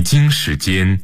京时间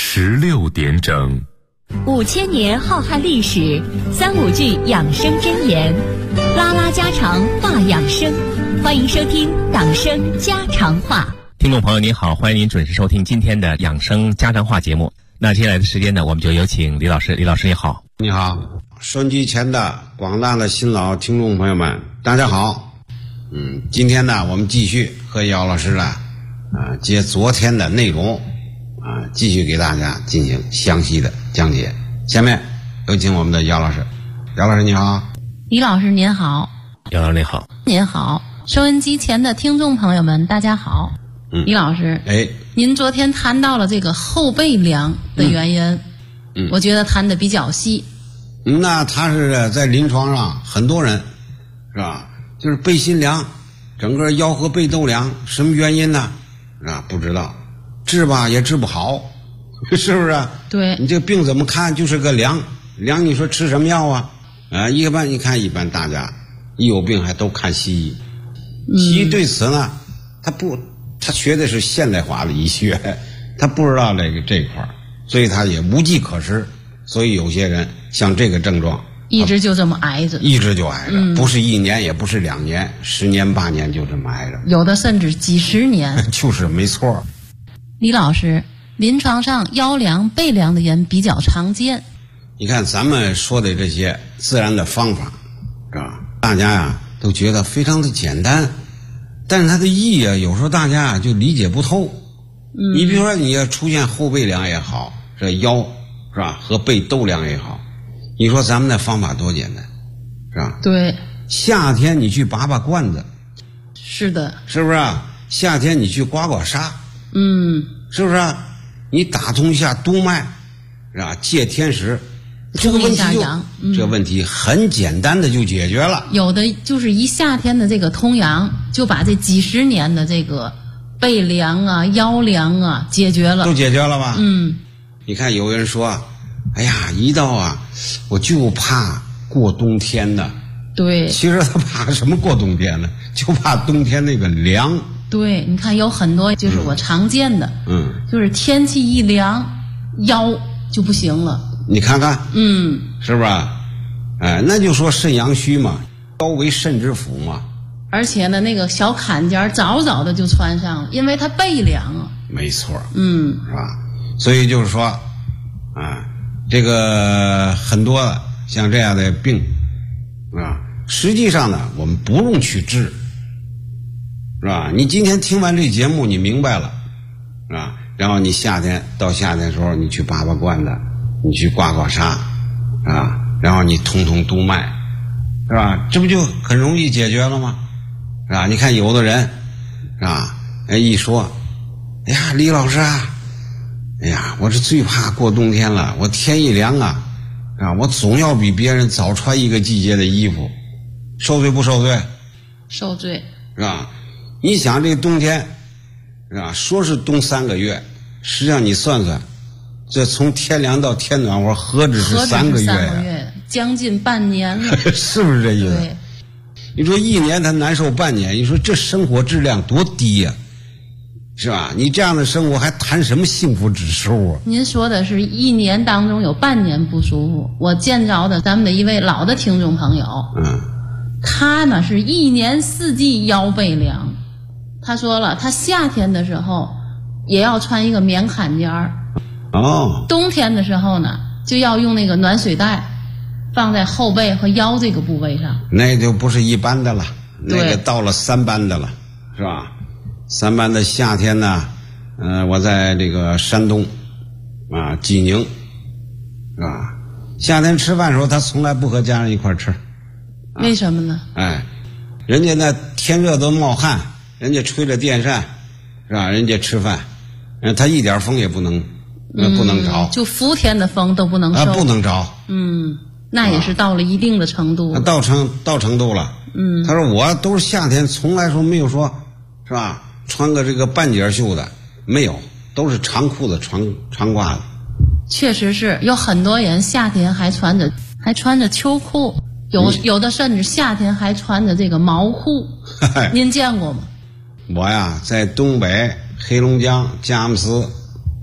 16点整。 5000年浩瀚历史，3-5句养生箴言，拉拉家常话养生，欢迎收听党生家常话。 听众朋友您好，欢迎您准时收听今天的养生家常话节目。那接下来的时间呢，我们就有请李老师。李老师你好。 你好，收音机前的广大的新老听众朋友们，大家好。今天呢，我们继续和姚老师呢，接昨天的内容，继续给大家进行详细的讲解。下面有请我们的姚老师。姚老师你好。 李老师您好。 姚老师你好。 您好，收音机前的听众朋友们大家好。李老师，您昨天谈到了这个后背凉的原因，我觉得谈的比较细。 那他是在临床上很多人是吧，就是背心凉，整个腰和背都凉，什么原因呢？是吧？不知道，治吧也治不好，是不是？ 对， 你这病怎么看就是个凉，你说吃什么药啊？一般你看，一般大家一有病还都看西医，西医对此呢，他学的是现代化的医学，他不知道这一块，所以他也无计可施。所以有些人像这个症状， 一直就这么挨着， 一直就挨着，不是1年，也不是2年，10年8年就这么挨着， 有的甚至几十年。 就是没错。 李老师，临床上腰凉背凉的人比较常见。 你看咱们说的这些自然的方法，是吧？大家呀都觉得非常的简单，但是它的意义啊，有时候大家就理解不透。你比如说，你要出现后背凉也好，这腰是吧，和背都凉也好，你说咱们的方法多简单，是吧？ 对。 夏天你去拔拔罐子， 是的， 是不是啊？夏天你去刮刮痧，是不是啊？你打通一下督脉，是吧？借天时，这个问题这个问题很简单的就解决了。 有的就是一夏天的这个通阳，就把这几十年的这个背凉啊、腰凉啊解决了， 都解决了吧？你看有人说，哎呀，一到我就怕过冬天的。 对， 其实他怕什么过冬天呢？就怕冬天那个凉。 对，你看有很多就是我常见的，就是天气一凉，腰就不行了。 你看看，是不是？那就说肾阳虚嘛，腰为肾之府嘛。 而且呢，那个小坎肩早早的就穿上了，因为它背凉啊。 没错，是吧？所以就是说，这个很多像这样的病，实际上呢，我们不用去治，是吧？你今天听完这节目，你明白了，是吧？然后你到夏天的时候，你去拔拔罐子，你去刮刮痧，然后你通通督脉，是吧？这不就很容易解决了吗？是吧？你看有的人，是吧？一说，哎呀，李老师啊，哎呀，我是最怕过冬天了，我天一凉我总要比别人早穿一个季节的衣服，受罪不受罪？ 受罪， 是吧？你想这个冬天，是吧？说是冬3个月，实际上你算算，这从天凉到天暖和，何止是3个月呀？ 将近半年了， 是不是这意思？对。你说1年他难受半年，你说这生活质量多低呀，是吧？你这样的生活还谈什么幸福指数啊？ 您说的是1年当中有半年不舒服。我见着的咱们的一位老的听众朋友，他呢是1年4季腰背凉。他说了，他夏天的时候也要穿一个棉坎肩儿，冬天的时候呢就要用那个暖水袋放在后背和腰这个部位上。 那就不是一般的了，那个到了3班的了，是吧？3班的夏天呢，我在这个山东济宁，是吧？夏天吃饭的时候，他从来不和家人一块吃。 为什么呢？ 人家那天热都冒汗，人家吹着电扇，是吧？人家吃饭，他一点风也不能着， 就伏天的风都不能受， 不能着。 那也是到了一定的程度， 到程度了。他说我都是夏天，从来说没有说，是吧？穿个这个半截袖的没有，都是长裤子长褂的。 确实是有很多人夏天还穿着秋裤，有的甚至夏天还穿着这个毛裤。您见过吗？ 我呀，在东北黑龙江佳木斯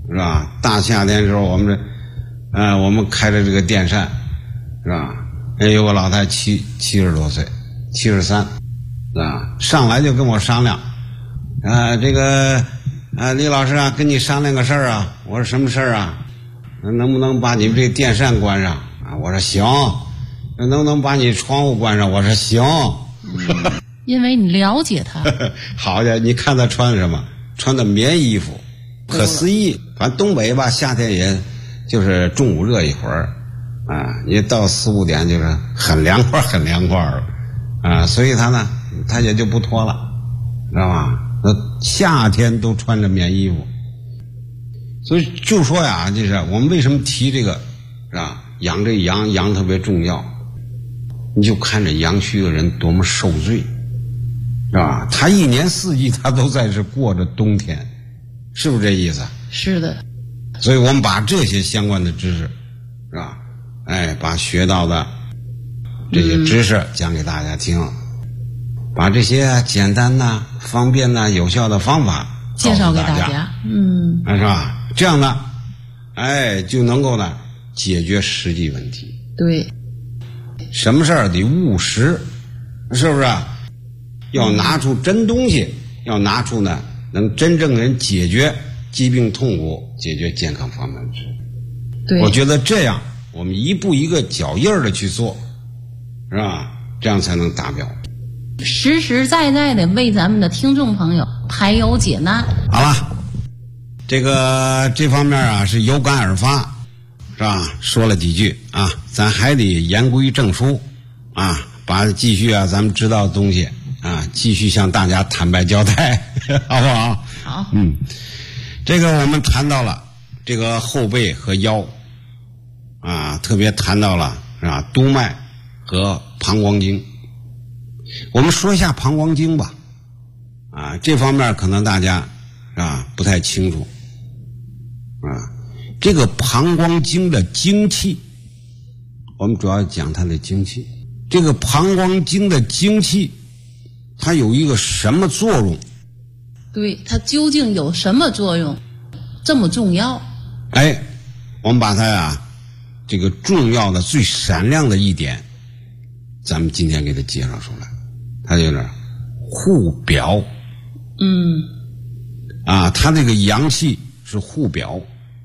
是吧？大夏天的时候，我们开着这个电扇，是吧？有个老太70多岁，73，啊，上来就跟我商量，李老师啊，跟你商量个事儿啊。我说什么事儿啊？能不能把你们这个电扇关上啊？我说行。能不能把你窗户关上？我说行。 因为你了解他。 好家伙，你看他穿什么？穿的棉衣服，可思议。反正东北吧，夏天也就是中午热一会儿啊，你到4、5点就是很凉快了啊，所以他也就不脱了，知道吧？夏天都穿着棉衣服，所以就说呀，就是我们为什么提这个，是吧？养这羊特别重要，你就看着阳虚的人多么受罪，是吧？他一年4季他都在这过着冬天，是不是这意思？ 是的。 所以我们把这些相关的知识，是吧？把学到的这些知识讲给大家听，把这些简单的、方便的、有效的方法介绍给大家， 是吧？这样呢，就能够呢解决实际问题。 对， 什么事儿得务实，是不是？要拿出真东西，要拿出呢能真正人解决疾病痛苦、解决健康方面的事。 对， 我觉得这样我们一步一个脚印的去做，是吧？这样才能达标。 实实在在的为咱们的听众朋友排忧解难。 好了，这方面啊是有感而发，是吧？说了几句啊，咱还得言归正书啊，继续啊咱们知道的东西啊，继续向大家坦白交代，好不好？ 好。 这个我们谈到了这个后背和腰啊，特别谈到了是吧？督脉和膀胱经。我们说一下膀胱经吧，啊，这方面可能大家不太清楚啊。这个膀胱经的精气，我们主要讲它的精气。这个膀胱经的精气，它有一个什么作用？ 对，它究竟有什么作用？这么重要？ 我们把它这个重要的、最闪亮的一点，咱们今天给它介绍出来。它就是护表。它这个阳气是护表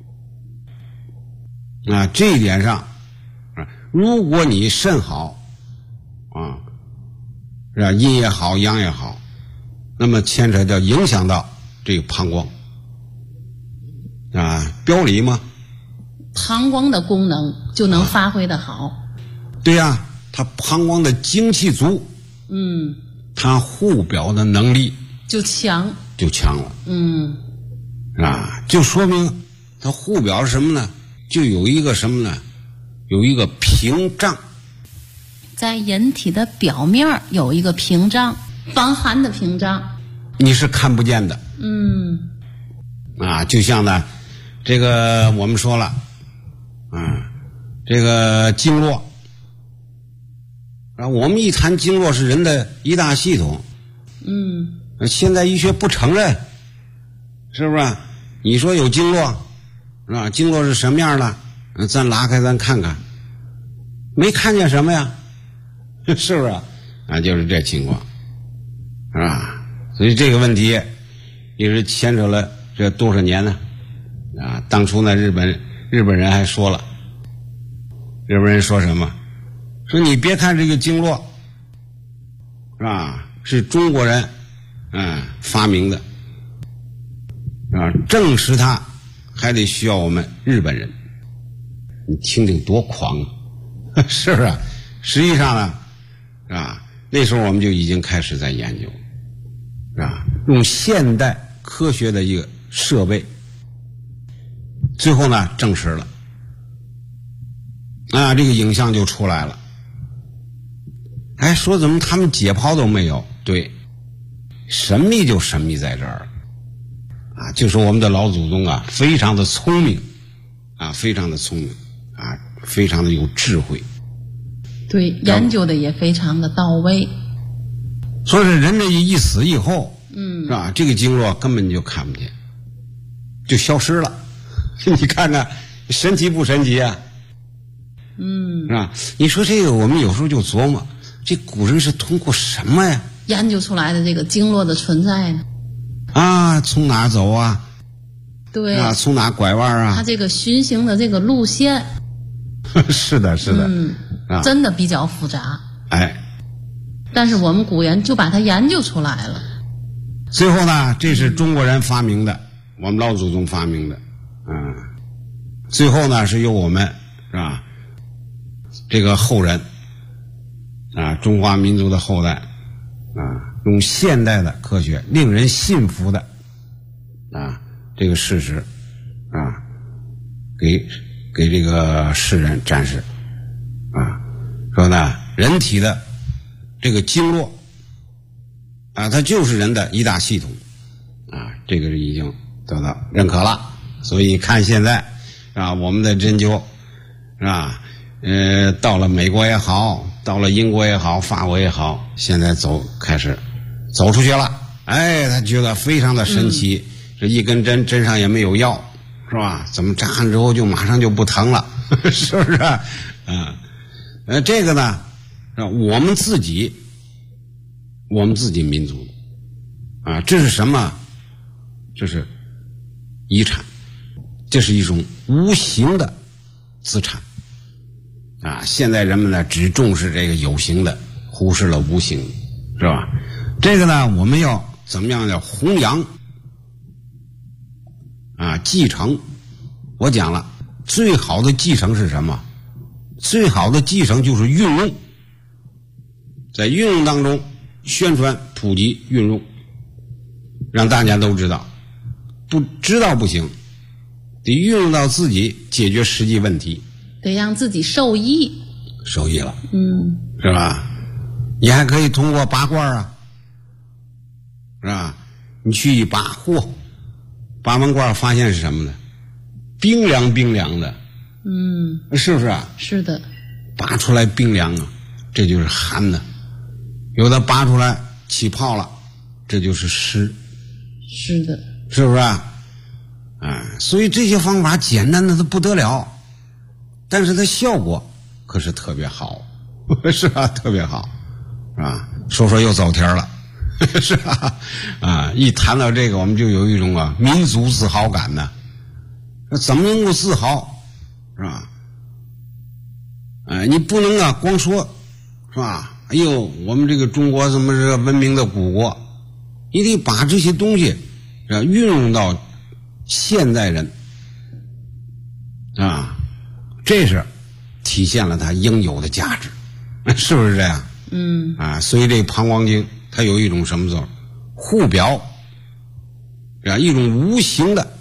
啊，这一点上如果你肾好是吧？阴也好，阳也好，那么牵扯到影响到这个膀胱表里嘛， 膀胱的功能就能发挥的好。 对呀，它膀胱的精气足，它护表的能力就强了，就说明它护表是什么呢？就有一个什么呢？有一个屏障， 在人体的表面有一个屏障，防寒的屏障， 你是看不见的。就像呢，这个我们说了，这个经络。我们一谈经络是人的一大系统，现代医学不承认，是不是？你说有经络，是吧？经络是什么样的？咱拉开咱看看，没看见什么呀，是不是？就是这情况，是吧？所以这个问题也是牵扯了这多少年呢？当初呢，日本人还说了，日本人说什么？说你别看这个经络，是吧？是中国人发明的，证实它还得需要我们日本人。你听听多狂啊，是不是？实际上呢，是吧？那时候我们就已经开始在研究，是吧？用现代科学的一个设备，最后呢证实了，这个影像就出来了。说怎么他们解剖都没有？对，神秘就神秘在这儿就是我们的老祖宗非常的聪明非常的聪明非常的有智慧。 对，研究的也非常的到位。 所以说人这一死以后，是吧？这个经络根本就看不见，就消失了， 你看看神奇不神奇啊？是吧？你说这个，我们有时候就琢磨，这古人是通过什么呀研究出来的这个经络的存在呢？ 啊，从哪儿走啊？ 对啊，从哪拐弯啊？ 他这个循行的这个路线， 是的，是的， 真的比较复杂。 哎， 但是我们古人就把它研究出来了。 最后呢，这是中国人发明的，我们老祖宗发明的，最后呢是由我们是吧？这个后人啊，中华民族的后代啊，用现代的科学，令人信服的啊这个事实啊，给这个世人展示啊，说呢，人体的这个经络啊，它就是人的一大系统啊，这个已经得到认可了。所以看现在啊，我们的针灸是吧？到了美国也好，到了英国也好，法国也好，现在开始走出去了。哎，他觉得非常的神奇，这一根针，针上也没有药，是吧？怎么扎完之后就马上就不疼了，是不是？这个呢，是我们自己民族的啊，这是什么？这是遗产，这是一种无形的资产啊！现在人们呢只重视这个有形的，忽视了无形，是吧？这个呢，我们要怎么样的弘扬啊？继承，我讲了，最好的继承是什么？最好的继承就是运用，在运用当中宣传、普及、运用，让大家都知道。不知道不行，得运用到自己解决实际问题， 得让自己受益了，是吧？你还可以通过拔罐啊，是吧？你去一拔，拔完罐发现是什么呢？冰凉的，是不是啊？ 是的， 拔出来冰凉啊，这就是寒的；有的拔出来起泡了，这就是湿， 是的。 是不是啊？所以这些方法简单的都不得了，但是它效果可是特别好，是吧？特别好，是吧？说又走天了，是吧？一谈到这个，我们就有一种民族自豪感呢。怎么能够自豪，是吧？你不能光说，是吧？哎呦，我们这个中国怎么是个文明的古国？你得把这些东西运用到现代人啊，这是体现了它应有的价值，是不是这样？所以这膀胱经它有一种什么作用？护表，一种无形的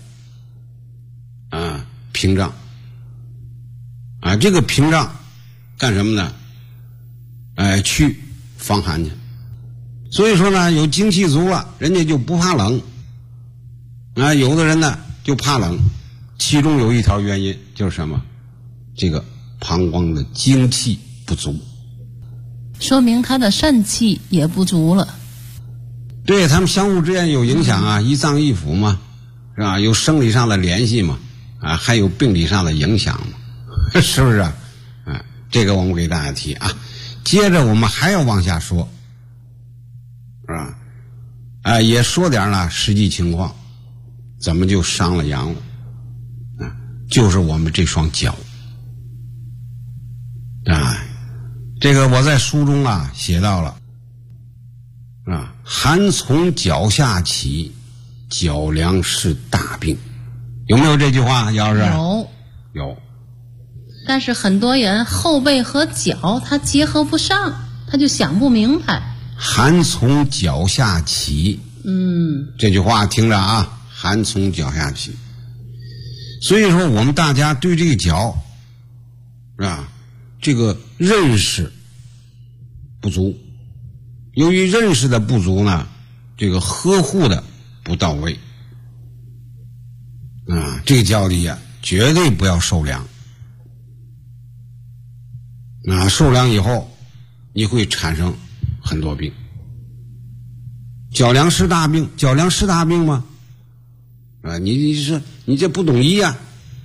屏障这个屏障干什么呢？去防寒去。所以说呢，有精气足了，人家就不怕冷。有的人呢就怕冷，其中有一条原因就是什么？这个膀胱的精气不足， 说明他的肾气也不足了。 对，他们相互之间有影响一脏一腑嘛，是吧？有生理上的联系嘛，还有病理上的影响嘛，是不是啊？这个我们给大家提啊。接着我们还要往下说，是吧？也说点呢实际情况。怎么就伤了阳了？就是我们这双脚这个我在书中写到了寒从脚下起，脚凉是大病。有没有这句话？姚老师？有。 但是很多人后背和脚他结合不上，他就想不明白。 寒从脚下起，这句话听着寒从脚下起。所以说我们大家对这个脚是吧，这个认识不足，由于认识的不足呢，这个呵护的不到位这个脚底绝对不要受凉受凉以后你会产生很多病。脚凉是大病，脚凉是大病吗？你说你这不懂医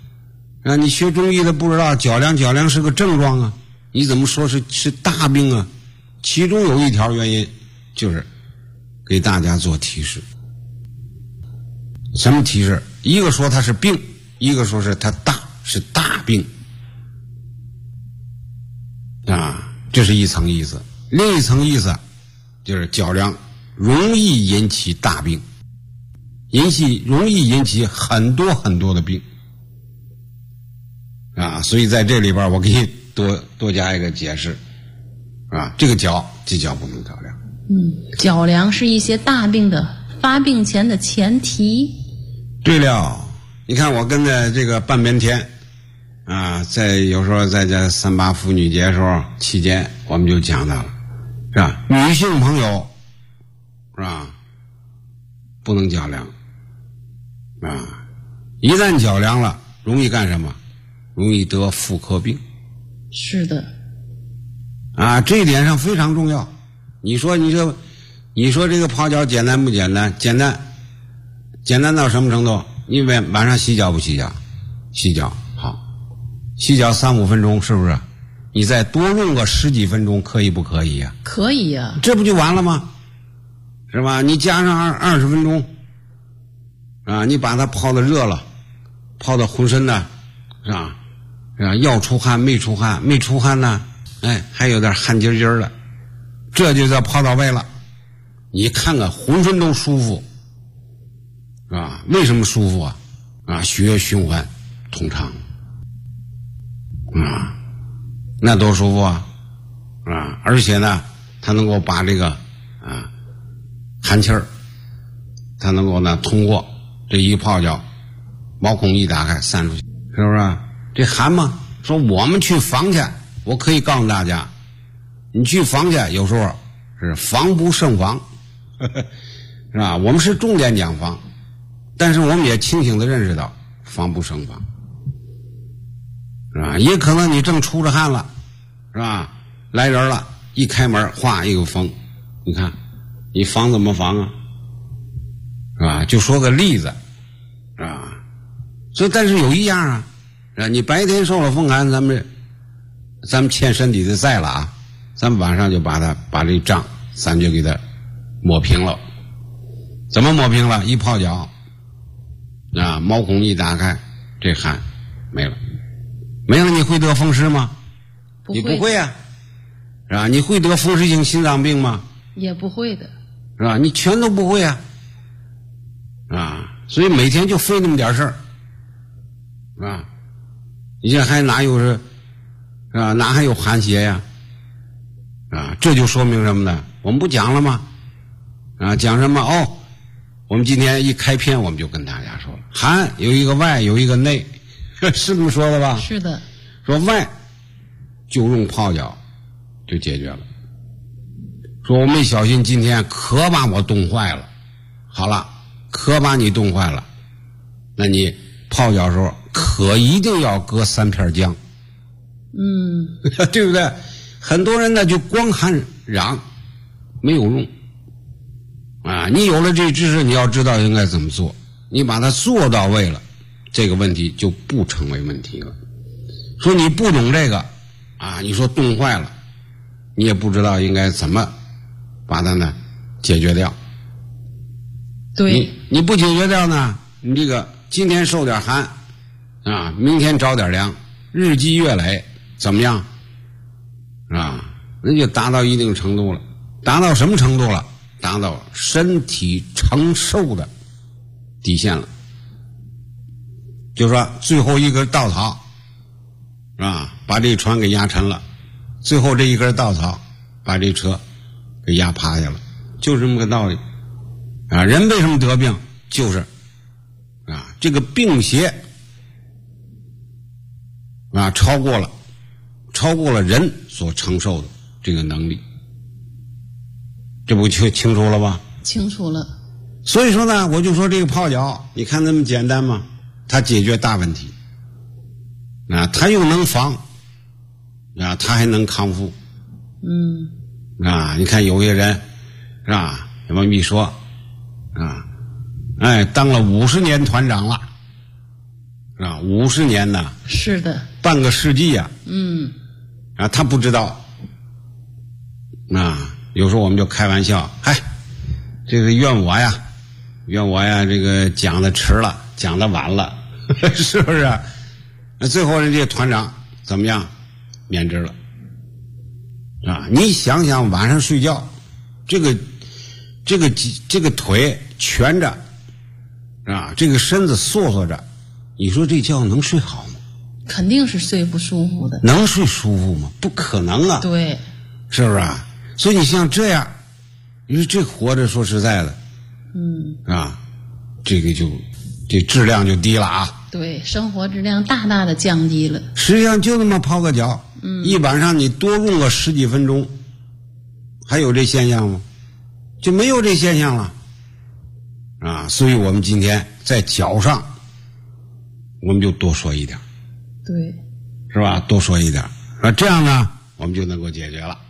啊，你学中医的不知道脚凉是个症状啊，你怎么说是大病啊？其中有一条原因就是给大家做提示。什么提示？一个说它是病，一个说是它是大病啊，这是一层意思。另一层意思就是脚凉容易引起大病，容易引起很多很多的病啊，所以在这里边我给你多加一个解释啊，这脚不能脚凉。 脚凉是一些大病的发病前的前提。 对了，你看我跟着这个半边天啊，有时候在这3·8妇女节时候期间，我们就讲到了，是吧？女性朋友是吧，不能脚凉啊，一旦脚凉了，容易干什么？容易得妇科病。 是的啊，这一点上非常重要。你说这个泡脚简单不简单？简单到什么程度？你晚上洗脚不洗脚？洗脚好，洗脚3-5分钟，是不是？你再多用个10几分钟，可以不可以呀？ 可以呀， 这不就完了吗？是吧？你加上20分钟啊，你把它泡的热了，泡的浑身呢，是吧？要出汗没出汗，没出汗呢，哎，还有点汗津津的，这就叫泡到位了。你看看浑身都舒服。啊，为什么舒服啊？啊，血液循环通畅啊，那多舒服啊！啊，而且呢，它能够把这个寒气儿，它能够呢通过这一泡脚，毛孔一打开散出去，是不是？这寒嘛，说我们去防去，我可以告诉大家，你去防去，有时候是防不胜防，是吧？我们是重点讲防。但是我们也清醒地认识到防不胜防，是吧？也可能你正出着汗了，是吧？来人了，一开门哗一个风，你看你防怎么防啊？是吧？就说个例子，是吧？所以但是有一样啊，是吧？你白天受了风寒，咱们欠身体的债了啊，咱们晚上就把这账咱就给它抹平了。怎么抹平了？一泡脚啊，毛孔一打开，这汗没了，你会得风湿吗？你不会啊，是吧？你会得风湿性心脏病吗？ 也不会的， 是吧？你全都不会啊，所以每天就费那么点事儿，是吧？你这还哪有是吧？哪还有寒邪呀？这就说明什么呢？我们不讲了吗？讲什么？我们今天一开篇我们就跟大家说了，寒有一个外有一个内，是这么说的吧？ 是的。 说外就用泡脚就解决了。说我没小心今天可把我冻坏了，好了，可把你冻坏了，那你泡脚的时候可一定要搁3片姜，对不对？很多人呢就光喊嚷没有用你有了这知识，你要知道应该怎么做，你把它做到位了，这个问题就不成为问题了。说你不懂这个你说冻坏了，你也不知道应该怎么把它呢解决掉。 对， 你不解决掉呢，你这个今天受点寒明天着点凉，日积月累怎么样那就达到一定程度了。达到什么程度了？达到身体承受的底线了。就说最后一根稻草把这船给压沉了，最后这一根稻草把这车给压趴下了，就这么个道理人为什么得病？就是这个病邪超过了人所承受的这个能力。这不就清楚了吧？ 清楚了。 所以说呢，我就说这个泡脚，你看那么简单吗？它解决大问题它又能防它还能康复你看有些人是吧，这么一说当了50年团长了是吧？50年呢？ 是的， 半个世纪呀。他不知道。有时候我们就开玩笑，这个怨我呀，这个讲的迟了，讲的晚了，是不是？那最后人家团长怎么样？免职了。你想想晚上睡觉，这个腿蜷着，这个身子缩缩着，你说这觉能睡好吗？ 肯定是睡不舒服的。 能睡舒服吗？不可能啊。 对， 是不是啊？所以你像这样，你说这活着说实在的，这质量就低了啊。 对，生活质量大大的降低了。 实际上就那么泡个脚，一晚上你多用个10几分钟，还有这现象吗？就没有这现象了。所以我们今天在脚上，我们就多说一点。 对， 是吧？多说一点，这样呢，我们就能够解决了。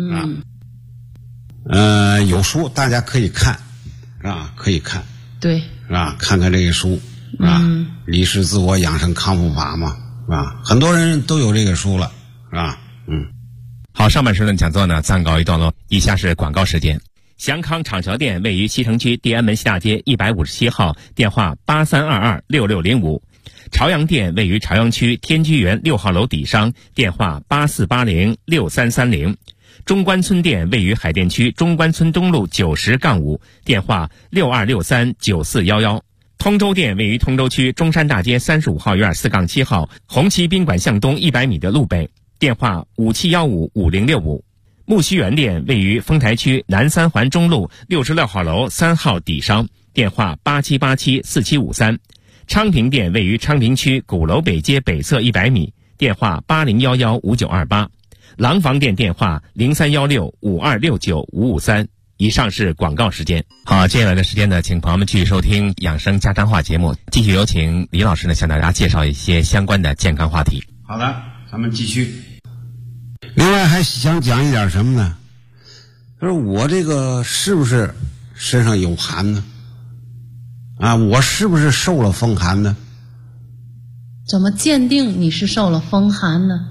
有书大家可以看，可以看。 对， 是吧？看看这个书，是吧？李氏自我养生康复法嘛，是吧？很多人都有这个书了，是吧？ 好，上半时的讲座呢暂告一段落，以下是广告时间。祥康长蛇店位于西城区地安门西大街157号，电话83226605。朝阳店位于朝阳区天居园6号楼底商，电话84806330。中关村店位于海淀区中关村东路90-5，电话62639411。通州店位于通州区中山大街35号院4-7号，红旗宾馆向东100米的路北，电话57155065。木樨园店位于丰台区南三环中路66号楼3号底商，电话87874753。昌平店位于昌平区鼓楼北街北侧100米，电话80115928。廊坊店电话031652695553。以上是广告时间。好，接下来的时间呢，请朋友们继续收听养生家常话节目，继续有请李老师呢向大家介绍一些相关的健康话题。 好的，咱们继续。另外还想讲一点什么呢？他说我这个是不是身上有寒呢？我是不是受了风寒呢？ 怎么鉴定你是受了风寒呢？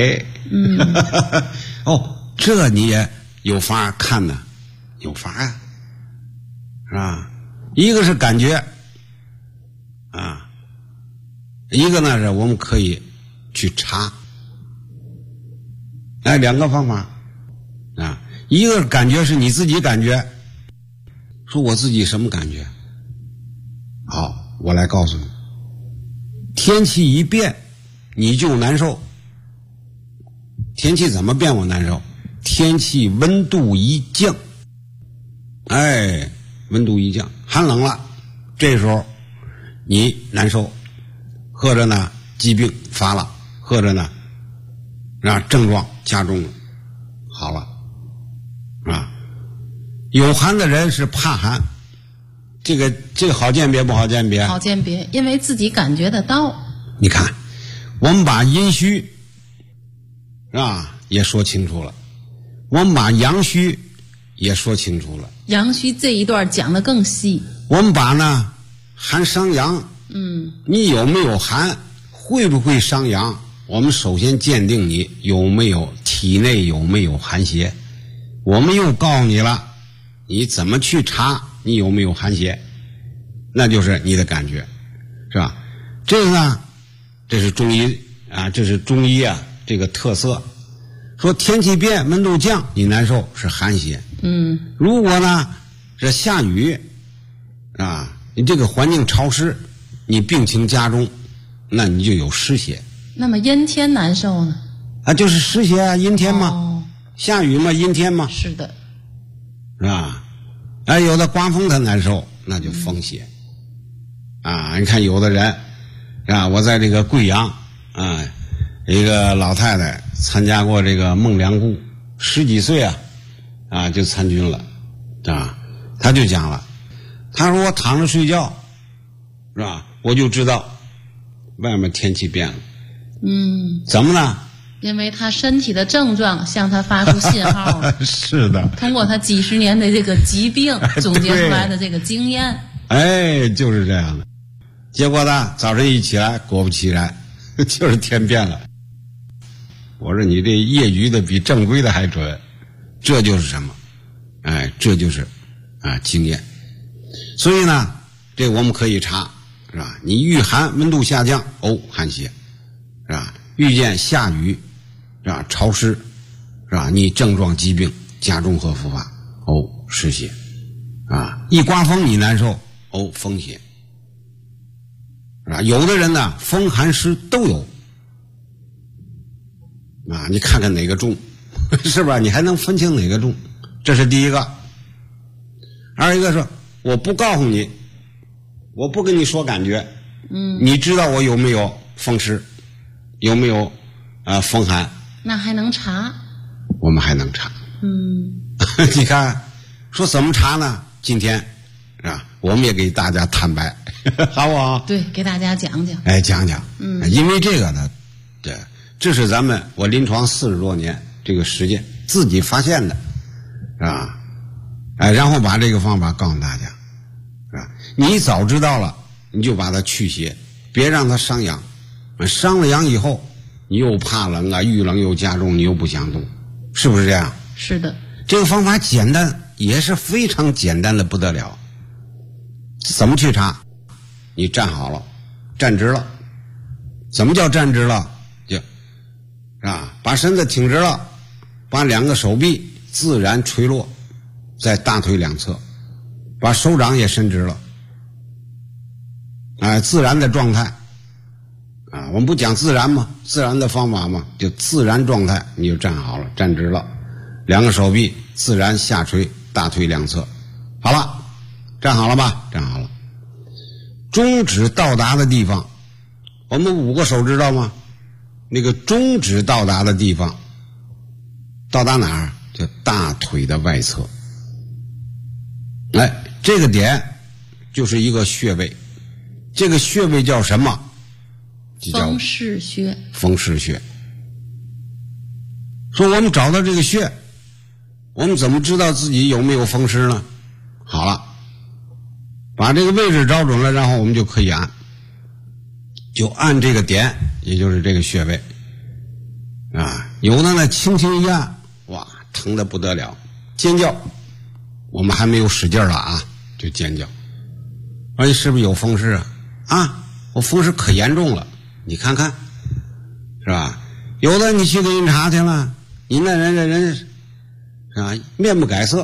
这你也有法看呢，有法呀，是吧？一个是感觉，一个呢是我们可以去查，两个方法，一个感觉是你自己感觉，说我自己什么感觉？好，我来告诉你，天气一变你就难受。天气怎么变我难受？天气温度一降，温度一降，寒冷了，这时候你难受，或者呢疾病发了，或者呢症状加重了，好了，有寒的人是怕寒，这个好鉴别不好鉴别？ 好鉴别，因为自己感觉得到。 你看，我们把阴虚也说清楚了，我们把阳虚也说清楚了。 阳虚这一段讲得更细。 我们把呢寒伤阳，你有没有寒，会不会伤阳？我们首先鉴定你有没有体内有没有寒邪。我们又告诉你了，你怎么去查你有没有寒邪？那就是你的感觉，是吧？这个呢，这是中医这是中医这个特色。说天气变温度降你难受是寒邪，如果呢这下雨你这个环境潮湿，你病情加重，那你就有湿邪。 那么阴天难受呢？ 就是湿邪阴天嘛，下雨嘛阴天嘛。 是的， 是吧？有的刮风它难受，那就风邪你看有的人我在这个贵阳一个老太太参加过这个孟良崮，10几岁就参军了她就讲了，她说我躺着睡觉是吧，我就知道外面天气变了。怎么呢？ 因为他身体的症状向他发出信号了。 是的， 通过他几十年的这个疾病总结出来的这个经验。 就是这样的。 结果呢，早晨一起来，果不其然，就是天变了。我说你这业余的比正规的还准，这就是什么？哎，这就是经验。所以呢，这我们可以查，是吧？你遇寒，温度下降，寒邪，是吧？遇见下雨，是吧？潮湿，是吧？你症状疾病加重和复发，湿邪，一刮风你难受，风邪，是吧？有的人呢，风寒湿都有，你看看哪个重，是吧？你还能分清哪个重，这是第一个。二一个是我不告诉你，我不跟你说感觉，你知道我有没有风湿，有没有风寒？ 那还能查？ 我们还能查。你看，说怎么查呢？今天是吧？我们也给大家坦白，好不好？ 对，给大家讲讲。 讲讲。因为这个呢，这是我临床40多年这个实践自己发现的，是吧？然后把这个方法告诉大家，是吧？你早知道了，你就把它驱邪，别让它伤阳。伤了阳以后，你又怕冷遇冷又加重，你又不想动，是不是这样？ 是的。 这个方法简单，也是非常简单的不得了。怎么去查？你站好了，站直了。怎么叫站直了？是吧？把身子挺直了，把两个手臂自然垂落在大腿两侧，把手掌也伸直了，自然的状态，我们不讲自然吗？自然的方法吗？就自然状态，你就站好了，站直了，两个手臂自然下垂大腿两侧，好了，站好了吧？站好了。中指到达的地方，我们5个手知道吗？那个中指到达的地方，到达哪儿？就大腿的外侧。这个点就是一个穴位，这个穴位叫什么？就叫风市穴。 风市穴。说我们找到这个穴，我们怎么知道自己有没有风湿呢？好了，把这个位置找准了，然后我们就可以按，就按这个点，也就是这个穴位有的呢轻轻一按，哇，疼得不得了，尖叫。我们还没有使劲了就尖叫。你是不是有风湿我风湿可严重了，你看看，是吧？有的你去给人查去了，你那人是吧，面不改色，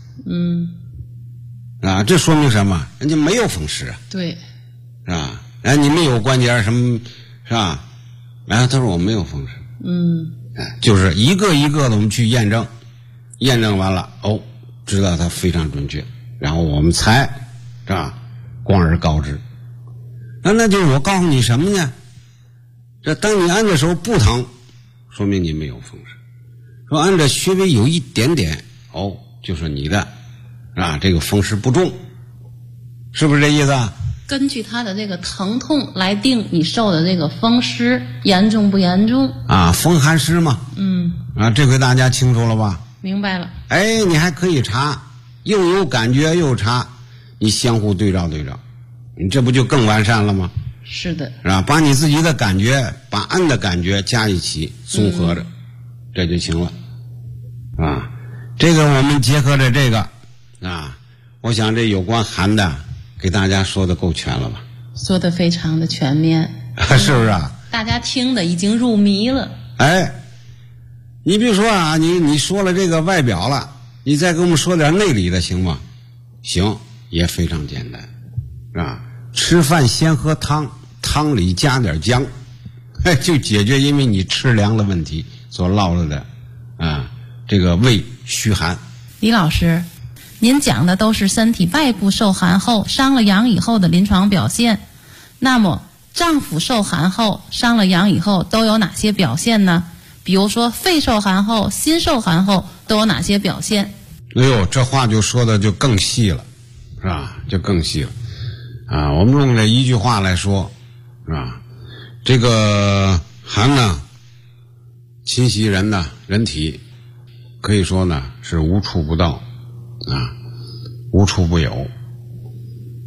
这说明什么？人家没有风湿对， 是吧？你没有关节什么，是吧？他说我没有风湿，就是一个一个的我们去验证，验证完了知道它非常准确，然后我们才是吧广而告之。那就是我告诉你什么呢？这当你按的时候不疼，说明你没有风湿。说按着穴位有一点点，就是你的这个风湿不重，是不是这意思？ 根据它的这个疼痛来定你受的这个风湿严重不严重风寒湿嘛。这回大家清楚了吧？ 明白了。 你还可以查，又有感觉又查，你相互对照对照，你这不就更完善了吗？ 是的， 是吧？把你自己的感觉，把按的感觉加一起，综合着，这就行了。这个我们结合着这个我想这有关寒的给大家说的够全了吧？ 说的非常的全面是不是大家听的已经入迷了。 你比如说你说了这个外表了，你再给我们说点内里的行吗？行，也非常简单，是吧？吃饭先喝汤，汤里加点姜，就解决因为你吃凉的问题所落了的这个胃虚寒。 李老师，您讲的都是身体外部受寒后伤了阳以后的临床表现，那么脏腑受寒后伤了阳以后都有哪些表现呢？比如说肺受寒后、心受寒后都有哪些表现？ 这话就说的就更细了，是吧？就更细了我们用这一句话来说，是吧？这个寒呢，侵袭人呢，人体可以说呢是无处不到无处不有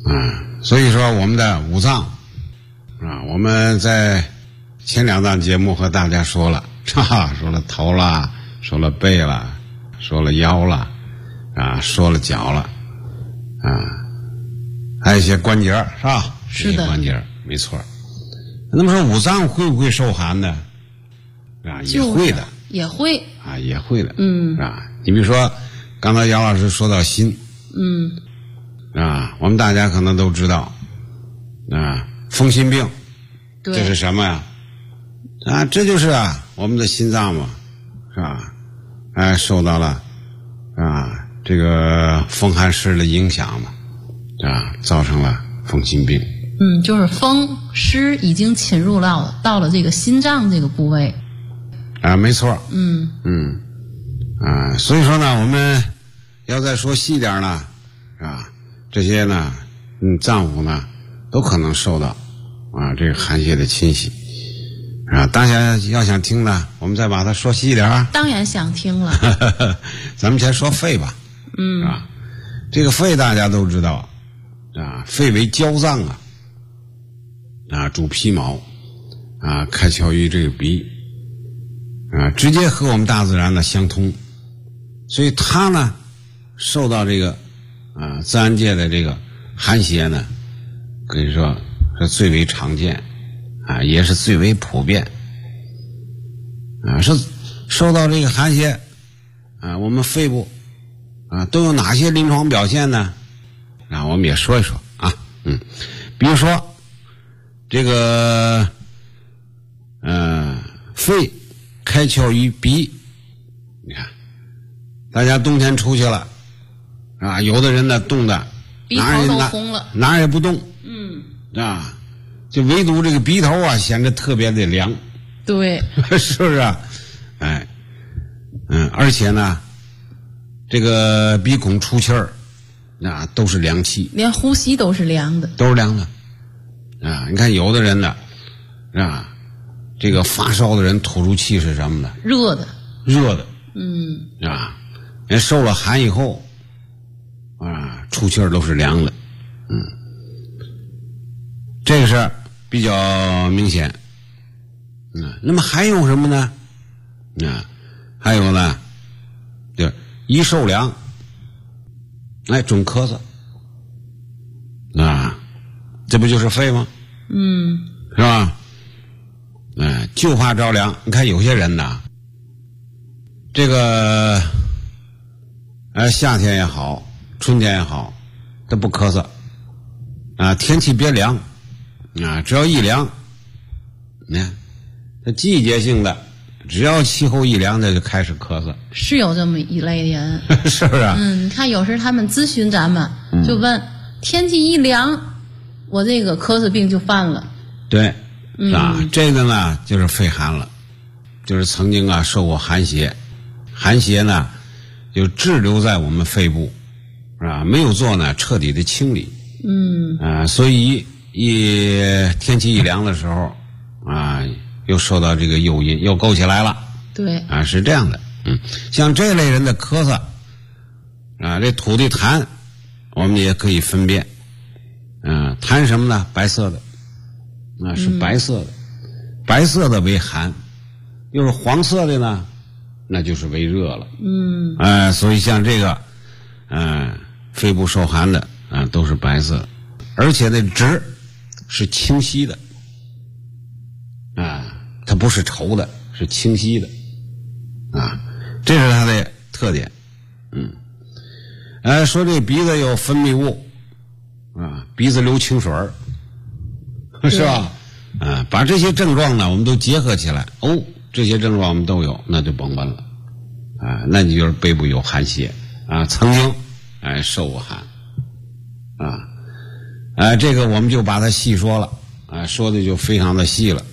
所以说我们的五脏我们在前2档节目和大家说了，说了头啦，说了背啦，说了腰啦，说了脚了，还有一些关节，是吧？ 是的， 关节没错。那么说五脏会不会受寒呢？也会的， 也会也会的，你比如说刚才姚老师说到心，我们大家可能都知道，风心病， 对， 这是什么呀？这就是我们的心脏嘛，是吧？受到了这个风寒湿的影响嘛，造成了风心病。 就是风湿已经侵入到了这个心脏这个部位。 没错。所以说呢，我们要再说细点呢，这些呢，脏腑呢都可能受到这个寒邪的侵袭。大家要想听呢，我们再把它说细一点。 当然想听了。 咱们先说肺吧。这个肺大家都知道，肺为焦脏主皮毛，开窍于这个鼻，直接和我们大自然呢相通，所以它呢受到这个自然界的这个寒邪呢，可以说是最为常见，也是最为普遍，是受到这个寒邪，我们肺部都有哪些临床表现呢？我们也说一说比如说这个肺开窍于鼻，你看大家冬天出去了有的人呢冻的鼻头都红了， 哪儿也不动，就唯独这个鼻头显得特别的凉， 对， 是不是而且呢这个鼻孔出气儿都是凉气， 连呼吸都是凉的， 你看有的人呢这个发烧的人吐出气是什么呢？热的，人受了寒以后出气儿都是凉的，这个是比较明显。那么还有什么呢？还有呢，就一受凉，准咳嗽，这不就是肺吗？是吧？就怕着凉。你看有些人呐，这个夏天也好，春天也好，他不咳嗽天气别凉只要一凉，你看他季节性的，只要气候一凉，他就开始咳嗽。 是有这么一类人， 是不是？ 你看有时他们咨询咱们，就问天气一凉，我这个咳嗽病就犯了。 对，这个呢就是肺寒了，就是曾经受过寒邪，寒邪呢就滞留在我们肺部，没有做呢彻底的清理。所以天气一凉的时候又受到这个诱因，又勾起来了。 对， 是这样的。像这类人的咳嗽这土的痰我们也可以分辨。痰什么呢？白色的，是白色的，白色的为寒，又是黄色的呢，那就是为热了。所以像这个肺部受寒的都是白色的，而且那汁是清晰的它不是稠的，是清晰的这是它的特点。说这鼻子有分泌物鼻子流清水是吧？把这些症状呢我们都结合起来，这些症状我们都有，那就甭问了那你就是背部有寒邪曾经受过寒这个我们就把它细说了说的就非常的细了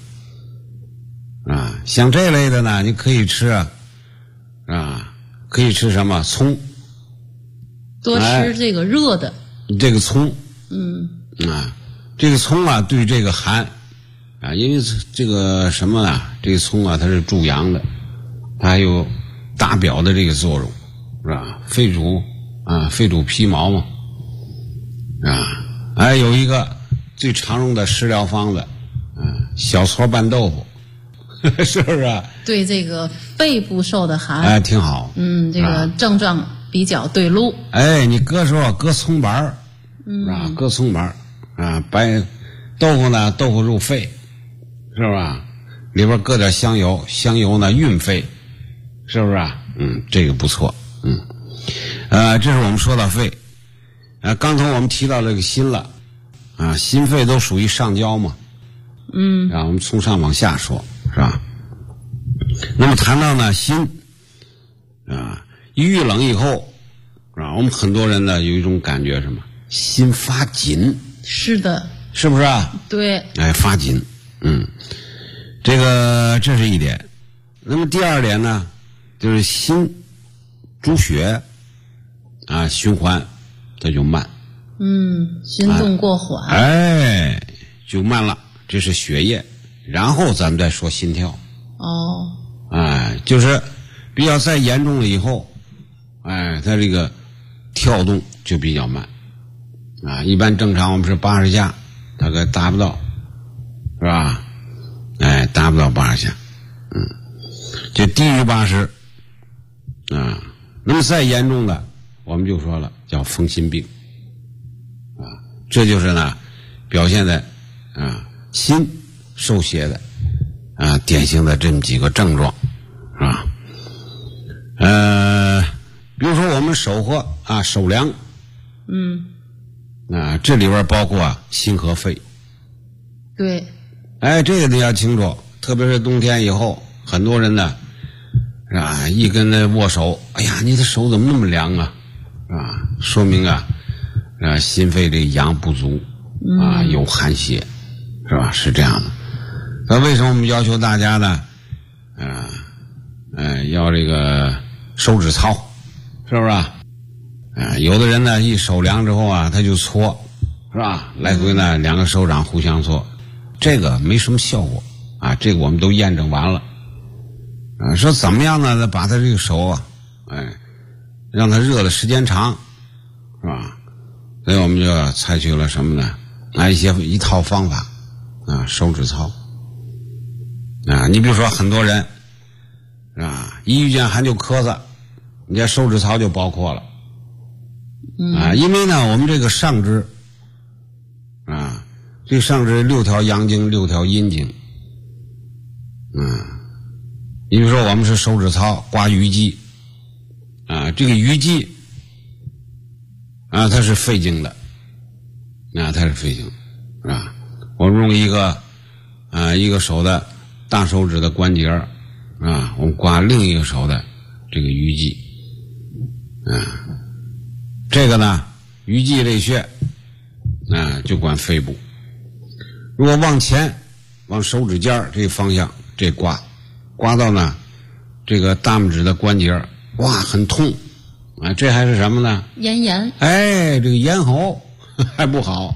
像这类的呢你可以吃可以吃什么？葱， 多吃这个热的这个葱这个葱对这个寒因为这个什么呢？这个葱它是助阳的，它还有打表的这个作用，是吧？肺主皮毛嘛有一个最常用的食疗方子，小撮拌豆腐，是不是啊？ 对这个肺部受的寒， 挺好。 这个症状比较对路。 你搁时候搁葱白是吧？搁葱白白豆腐呢，豆腐入肺，是吧？里边搁点香油，香油呢运肺，是不是啊？这个不错。这是我们说到肺。刚才我们提到这个心了，心肺都属于上焦嘛。我们从上往下说，是吧？那么谈到呢心，一遇冷以后，我们很多人呢有一种感觉，什么？心发紧。 是的。 是不是啊？ 对。 发紧。这是一点。那么第二点呢，就是心主血，循环它就慢。 心动过缓。 就慢了，这是血液。然后咱们再说心跳。就是比较再严重了以后，它这个跳动就比较慢。一般正常我们是80下，大概达不到，是吧？达不到80下。就低于80。那么再严重的，我们就说了，叫风心病。这就是呢，表现在心受邪的典型的这么几个症状，是吧？比如说我们手和手凉，这里边包括心和肺。 对。 这个你要清楚，特别是冬天以后，很多人呢，一跟那握手，哎呀，你的手怎么那么凉啊？说明心肺这阳不足，有寒邪，是吧？是这样的。那为什么我们要求大家呢？要这个手指操，是不是？有的人呢，一手凉之后他就搓，是吧？来回呢，两个手掌互相搓，这个没什么效果这个我们都验证完了。说怎么样呢？把他这个手让他热的时间长，是吧？所以我们就采取了什么呢？一套方法手指操。你比如说很多人一遇见寒就咳嗽，你这手指操就包括了。因为呢我们这个上肢这上肢6条阳经6条阴经。你比如说我们是手指操刮鱼际这个鱼际它是肺经的它是肺经我们用一个手的大手指的关节我们刮另一个手的这个鱼际这个呢鱼际这穴就管肺部。如果往前往手指尖这个方向这刮到呢这个大拇指的关节很痛这还是什么呢？ 咽这个咽喉还不好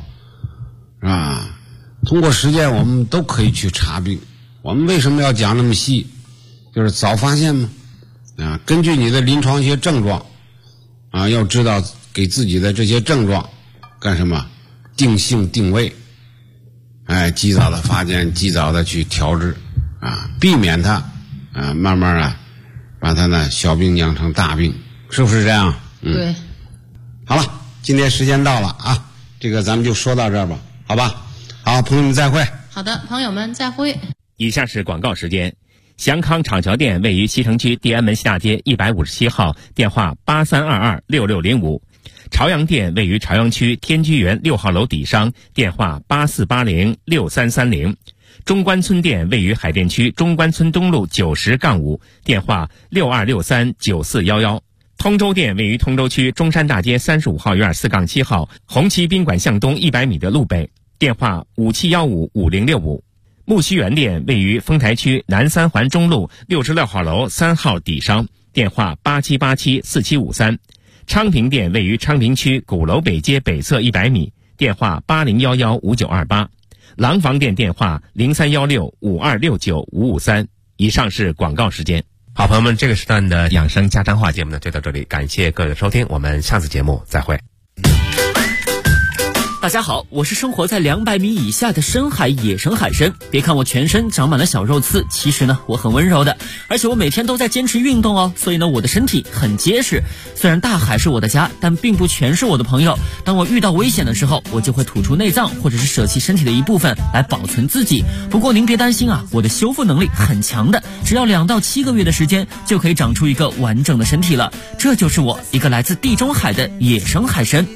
通过实践我们都可以去查病。我们为什么要讲那么细？就是早发现嘛根据你的临床一些症状要知道给自己的这些症状干什么？定性定位及早的发现，及早的去调治避免它慢慢把它呢小病酿成大病，是不是这样？ 对。 好了，今天时间到了这个咱们就说到这儿吧，好吧？好，朋友们再会。 好的，朋友们再会。 以下是广告时间。祥康厂桥店位于西城区地安门西大街157号，电话83226605。朝阳店位于朝阳区天居园6号楼底商，电话84806330。中关村店位于海淀区中关村东路90-5，电话62639411。通州店位于通州区中山大街35号院4-7号，红旗宾馆向东100米的路北，电话57155065。木樨园店位于丰台区南三环中路66号楼3号底商，电话87874753。昌平店位于昌平区鼓楼北街北侧100米，电话80115928。廊坊店电话031652695553。以上是广告时间。好，朋友们，这个时段的养生家常话节目呢就到这里，感谢各位的收听，我们下次节目再会。 大家好，我是生活在200米以下的深海野生海参。别看我全身长满了小肉刺，其实呢我很温柔的，而且我每天都在坚持运动哦，所以呢我的身体很结实。虽然大海是我的家，但并不全是我的朋友。当我遇到危险的时候，我就会吐出内脏或者是舍弃身体的一部分来保存自己。不过您别担心啊，我的修复能力很强的，只要2到7个月的时间就可以长出一个完整的身体了。这就是我，一个来自地中海的野生海参。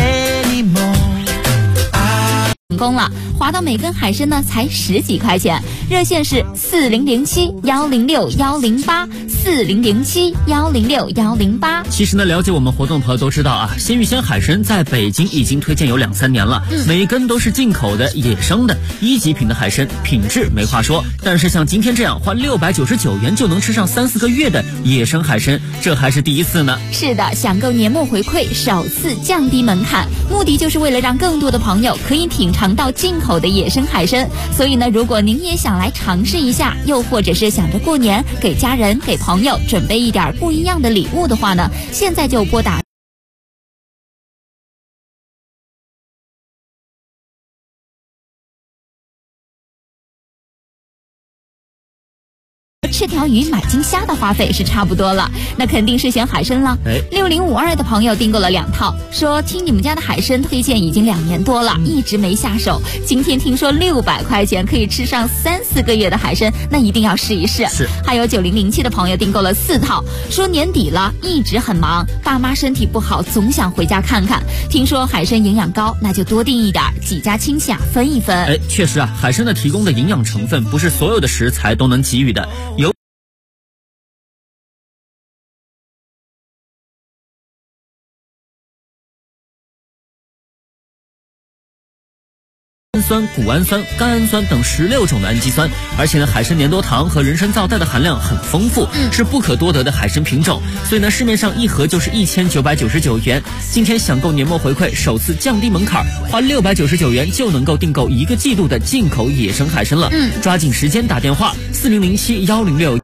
成功了，划到每根海参呢才10几块钱，热线是4007-106-108，4007-106-108。 其实呢，了解我们活动的朋友都知道啊，鲜芋仙海参在北京已经推荐有2、3年了，每一根都是进口的野生的1级品的海参，品质没话说。但是像今天这样花699元就能吃上3、4个月的野生海参，这还是第一次呢。 是的，享购年末回馈，首次降低门槛，目的就是为了让更多的朋友可以品尝到进口的野生海参。所以呢，如果您也想来尝试一下，又或者是想着过年给家人给朋友准备一点不一样的礼物的话呢，现在就拨打吃条鱼买斤虾的花费是差不多了，那肯定是选海参了。6052的朋友订购了2套，说听你们家的海参推荐已经2年多了，一直没下手。今天听说600块钱可以吃上3、4个月的海参，那一定要试一试。 是。 还有9007的朋友订购了4套，说年底了，一直很忙，爸妈身体不好，总想回家看看。听说海参营养高，那就多订一点，几家亲戚啊分一分。 确实啊，海参的提供的营养成分不是所有的食材都能给予的，有酸、谷氨酸、甘氨酸等16种的氨基酸，而且呢，海参粘多糖和人参皂苷的含量很丰富，是不可多得的海参品种。所以呢，市面上一盒就是1999元。今天享购年末回馈，首次降低门槛，花699元就能够订购1个季度的进口野生海参了。抓紧时间打电话4007-106。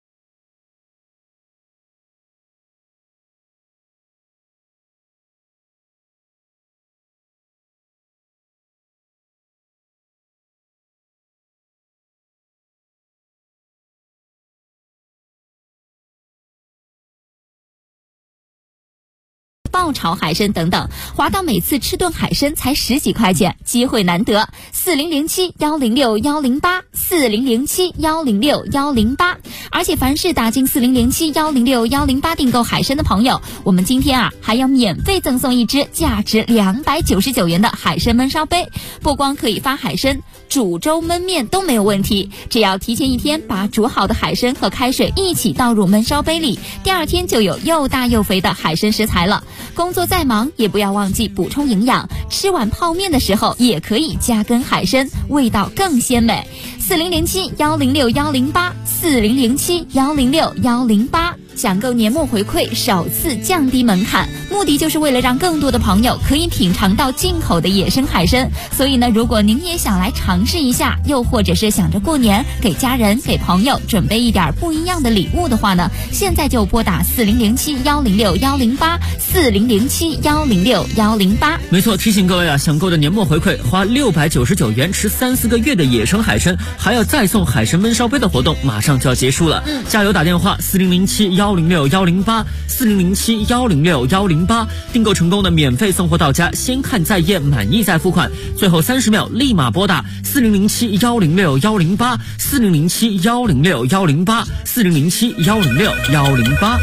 爆炒海参等等，划到每次吃顿海参才10几块钱，机会难得。4007-106-108，4007-106-108。而且凡是打进4007-106-108订购海参的朋友，我们今天还要免费赠送一只价值299元的海参焖烧杯。不光可以发海参，煮粥焖面都没有问题，只要提前1天把煮好的海参和开水一起倒入焖烧杯里，第2天就有又大又肥的海参食材了。工作再忙也不要忘记补充营养，吃碗泡面的时候也可以加根海参，味道更鲜美。4007-106-108，4007-106-108。享购年末回馈，首次降低门槛，目的就是为了让更多的朋友可以品尝到进口的野生海参。所以呢，如果您也想来尝试一下，又或者是想着过年给家人给朋友准备一点不一样的礼物的话呢，现在就拨打4007-106-108， 4007-106-108。 没错，提醒各位啊，享购的年末回馈，花699元吃3、4个月的野生海参，还要再送海参焖烧杯的活动马上就要结束了。加油打电话4007-106-108， 4007-106-108，订购成功的免费送货到家，先看再验，满意再付款，最后30秒立马拨打4007-106-108， 4007-106-108， 4007-106-108。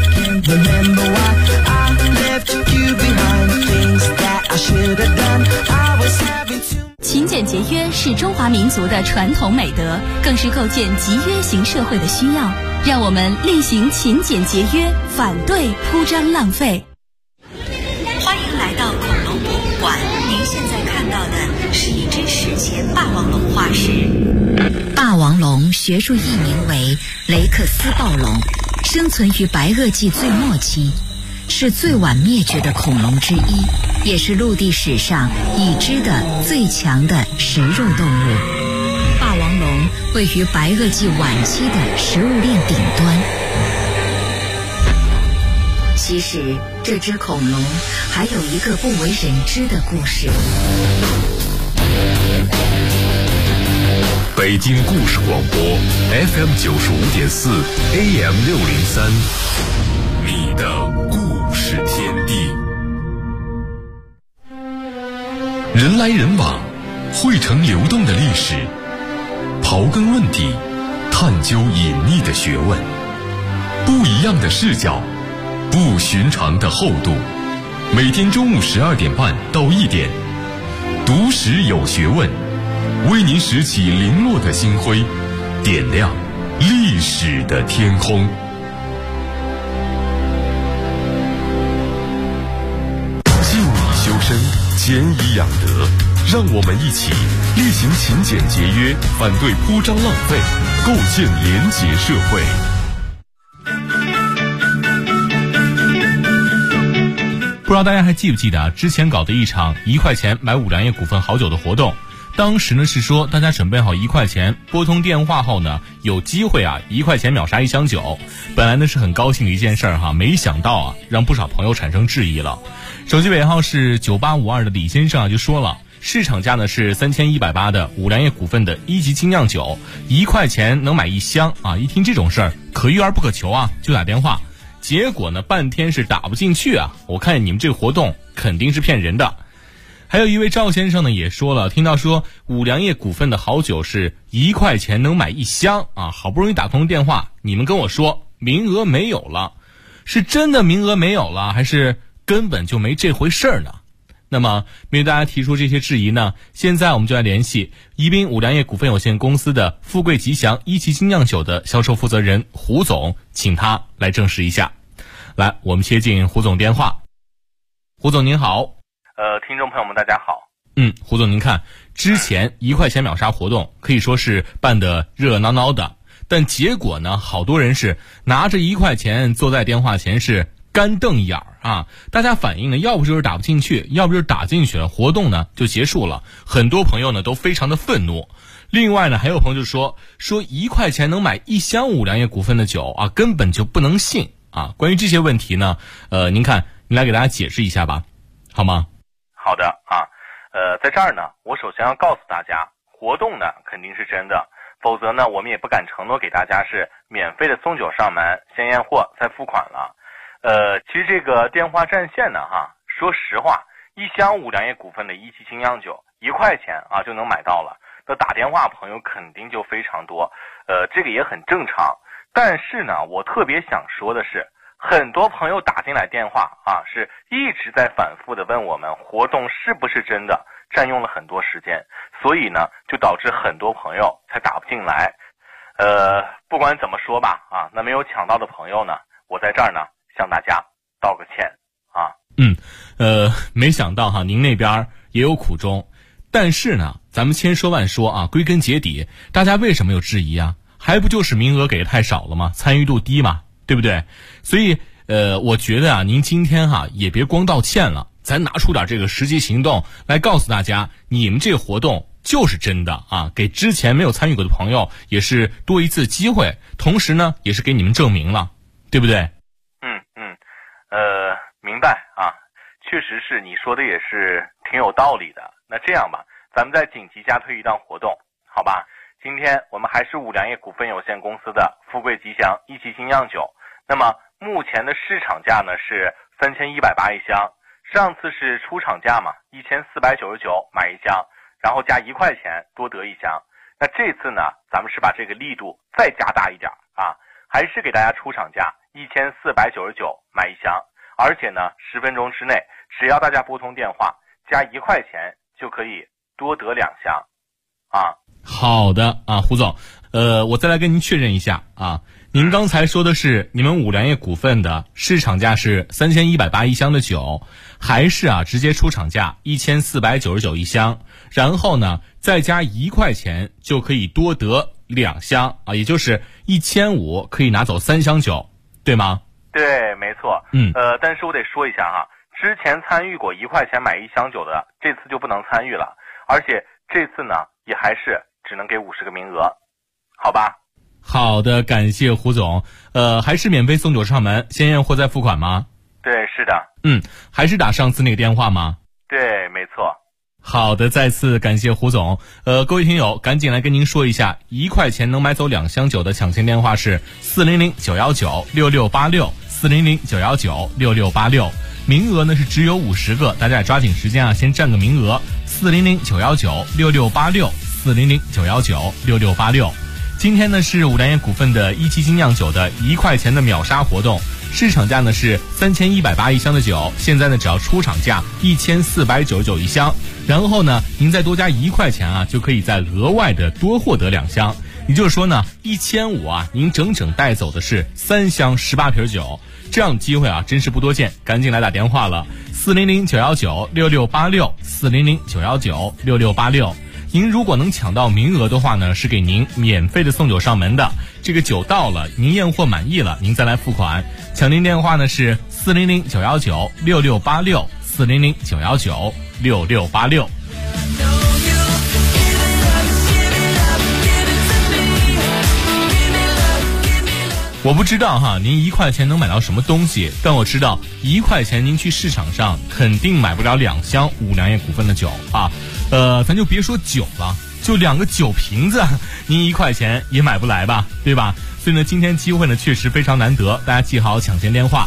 勤俭节约是中华民族的传统美德，更是构建集约型社会的需要。让我们厉行勤俭节约，反对铺张浪费。 欢迎来到恐龙博物馆，您现在看到的是一只史前霸王龙化石。 霸王龙学术译名为雷克斯暴龙，生存于白垩纪最末期，是最晚灭绝的恐龙之一，也是陆地史上已知的最强的食肉动物。霸王龙位于白垩纪晚期的食物链顶端。其实这只恐龙还有一个不为人知的故事。 北京故事广播 FM 95.4 AM 603，你的故事天地。人来人往，汇成流动的历史，刨根问底，探究隐秘的学问，不一样的视角，不寻常的厚度。每天中午12点半到1点，读史有学问，为您拾起零落的星辉，点亮历史的天空。静以修身，俭以养德，让我们一起力行勤俭节约，反对铺张浪费，构建廉洁社会。 不知道大家还记不记得啊？之前搞的一场1块钱买五粮液股份好酒的活动，当时呢是说大家准备好1块钱，拨通电话后呢，有机会啊1块钱秒杀1箱酒。本来呢是很高兴的一件事儿哈，没想到啊让不少朋友产生质疑了。手机尾号是9852的李先生啊就说了，市场价呢是3180的五粮液股份的1级精酿酒，1块钱能买1箱啊！一听这种事儿，可遇而不可求啊，就打电话。结果呢半天是打不进去啊！我看你们这个活动肯定是骗人的。还有一位赵先生呢也说了，听到说五粮液股份的好酒是1块钱能买1箱啊，好不容易打通电话，你们跟我说名额没有了，是真的名额没有了，还是根本就没这回事儿呢？那么面对大家提出这些质疑呢，现在我们就来联系宜宾五粮液股份有限公司的富贵吉祥1级精酿酒的销售负责人胡总，请他来证实一下。来，我们接进胡总电话。胡总您好。 听众朋友们大家好。 胡总您看，之前1块钱秒杀活动可以说是办得热闹闹的，但结果呢，好多人是拿着1块钱坐在电话前是干瞪眼儿啊！大家反映呢，要不就是打不进去，要不就是打进去了，活动呢就结束了。很多朋友呢都非常的愤怒。另外呢，还有朋友就说1块钱能买1箱五粮液股份的酒啊，根本就不能信啊！关于这些问题呢，您看，您来给大家解释一下吧，好吗？ 好的啊，在这儿呢，我首先要告诉大家，活动呢肯定是真的，否则呢，我们也不敢承诺给大家是免费的送酒上门，先验货再付款了。其实这个电话占线呢，说实话，1箱五粮液股份的1级精酿酒1块钱啊就能买到了，那打电话朋友肯定就非常多，这个也很正常。但是呢，我特别想说的是，很多朋友打进来电话啊，是一直在反复的问我们活动是不是真的，占用了很多时间，所以呢，就导致很多朋友才打不进来。不管怎么说吧，啊，那没有抢到的朋友呢，我在这儿呢向大家道个歉啊。 没想到哈，您那边也有苦衷，但是呢，咱们千说万说啊，归根结底，大家为什么有质疑啊？还不就是名额给的太少了吗？参与度低嘛，对不对？所以我觉得啊，您今天也别光道歉了，咱拿出点这个实际行动来告诉大家，你们这个活动就是真的啊，给之前没有参与过的朋友也是多一次机会，同时呢，也是给你们证明了，对不对？ 明白啊，确实是你说的也是挺有道理的。那这样吧，咱们再紧急加推一档活动，好吧？今天我们还是五粮液股份有限公司的富贵吉祥1级精酿酒，那么目前的市场价呢是3180一箱，上次是出厂价嘛，1499买1箱，然后加1块钱多得1箱。那这次呢，咱们是把这个力度再加大一点啊，还是给大家出厂价1499买1箱，而且呢10分钟之内，只要大家拨通电话加1块钱就可以多得2箱啊。 好的啊，胡总，我再来跟您确认一下啊，您刚才说的是你们五粮液股份的市场价是3180一箱的酒，还是直接出厂价1499一箱，然后呢再加1块钱就可以多得2箱啊，也就是1500可以拿走3箱酒，对吗？ 对，没错。但是我得说一下哈，之前参与过1块钱买1箱酒的，这次就不能参与了，而且这次呢也还是只能给50个名额，好吧？ 好的，感谢胡总。还是免费送酒上门，先验货再付款吗？ 对，是的。 还是打上次那个电话吗？ 对，没错。 好的，再次感谢胡总。各位听友，赶紧来跟您说一下，1块钱能买走2箱酒的抢先电话是400-919-6686，400-919-6686。名额呢是只有50个，大家也抓紧时间啊，先占个名额。400-919-6686，400-919-6686。今天呢是五粮液股份的一期精酿酒的1块钱的秒杀活动。市场价呢是3180一箱的酒，现在呢只要出厂价1499一箱，然后呢您再多加1块钱啊，就可以再额外的多获得2箱，也就是说呢1500啊，您整整带走的是3箱18瓶酒，这样的机会啊真是不多见，赶紧来打电话了，400-919-6686，400-919-6686。您如果能抢到名额的话呢，是给您免费的送酒上门的。这个酒到了，您验货满意了，您再来付款。抢您电话呢是400-919-6686，400-919-6686。我不知道哈，您1块钱能买到什么东西，但我知道1块钱您去市场上肯定买不了2箱五粮液股份的酒啊。咱就别说酒了，就2个酒瓶子，您1块钱也买不来吧，对吧？所以呢，今天机会呢确实非常难得，大家记好抢先电话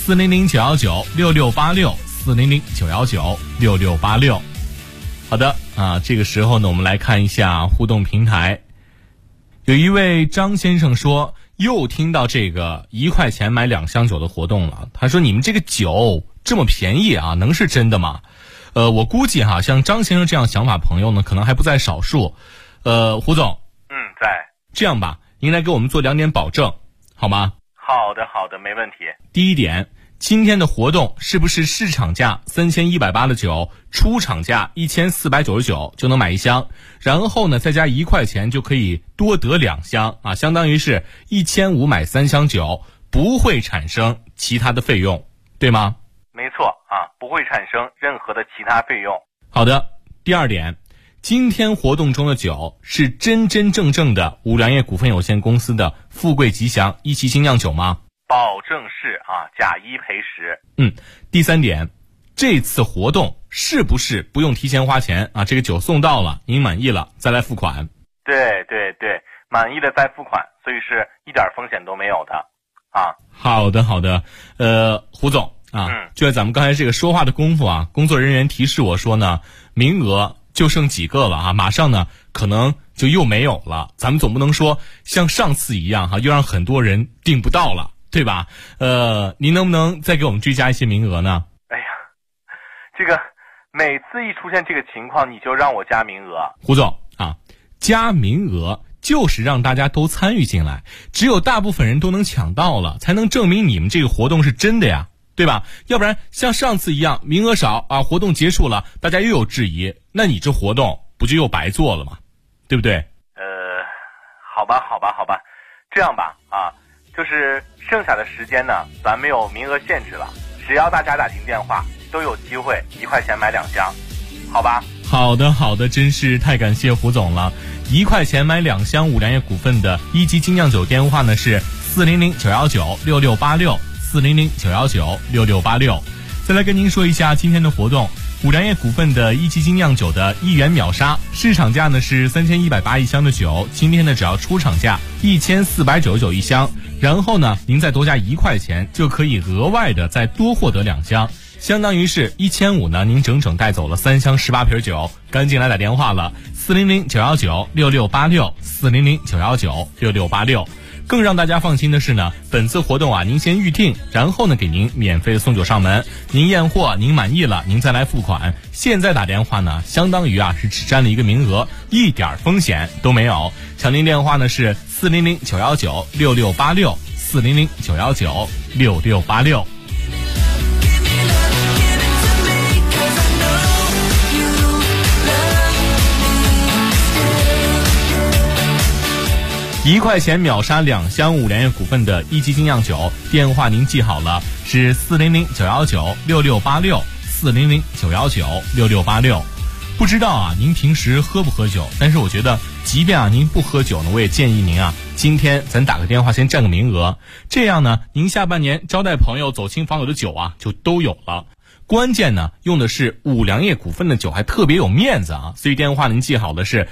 ：400-919-6686，400-919-6686。好的啊，这个时候呢，我们来看一下互动平台。有一位张先生说，又听到这个1块钱买2箱酒的活动了。他说：“你们这个酒这么便宜啊，能是真的吗？”我估计哈，像张先生这样想法朋友呢，可能还不在少数。胡总， 在。 这样吧，您来给我们做2点保证，好吗？ 好的，没问题。 第一点，今天的活动是不是市场价3180的酒，出厂价1499就能买1箱，然后呢再加1块钱就可以多得2箱啊，相当于是1500买3箱酒，不会产生其他的费用，对吗？ 没错啊，不会产生任何的其他费用。 好的，第二点，今天活动中的酒是真真正正的五粮液股份有限公司的富贵吉祥一期精酿酒吗？ 保证是啊，假一赔十。 第三点，这次活动是不是不用提前花钱啊？这个酒送到了，您满意了再来付款。 对，满意了再付款，所以是一点风险都没有的啊。 好的，胡总啊，就在咱们刚才这个说话的功夫啊，工作人员提示我说呢，名额就剩几个了啊，马上呢可能就又没有了。咱们总不能说像上次一样哈，又让很多人订不到了，对吧？您能不能再给我们追加一些名额呢？ 哎呀，这个每次一出现这个情况，你就让我加名额。 胡总啊，加名额就是让大家都参与进来，只有大部分人都能抢到了，才能证明你们这个活动是真的呀，对吧？要不然像上次一样名额少啊，活动结束了大家又有质疑，那你这活动不就又白做了吗？对不对？ 好吧，这样吧啊，就是剩下的时间呢，咱没有名额限制了，只要大家打进电话都有机会1块钱买2箱，好吧？ 好的，真是太感谢胡总了。1块钱买2箱五粮液股份的一级精酿酒电话呢是400-919-6686，400-919-6686。再来跟您说一下今天的活动，五粮液股份的一级精酿酒的1元秒杀，市场价呢是3180一箱的酒，今天呢只要出厂价1499一箱，然后呢您再多加1块钱就可以额外的再多获得2箱，相当于是1500呢，您整整带走了3箱18瓶酒，赶紧来打电话了，400-919-6686，400-919-6686。更让大家放心的是呢，本次活动啊，您先预定，然后呢给您免费的送酒上门，您验货您满意了，您再来付款。现在打电话呢，相当于啊是只占了一个名额，一点风险都没有。抢您电话呢是400-919-6686，400-919-6686。1块钱秒杀2箱五粮液股份的一级精酿酒，电话您记好了，是400-919-6686，400-919-6686。不知道啊您平时喝不喝酒，但是我觉得即便啊您不喝酒呢，我也建议您啊今天咱打个电话先占个名额，这样呢，您下半年招待朋友走亲访友的酒啊，就都有了。关键呢，用的是五粮液股份的酒，还特别有面子啊！所以电话您记好的是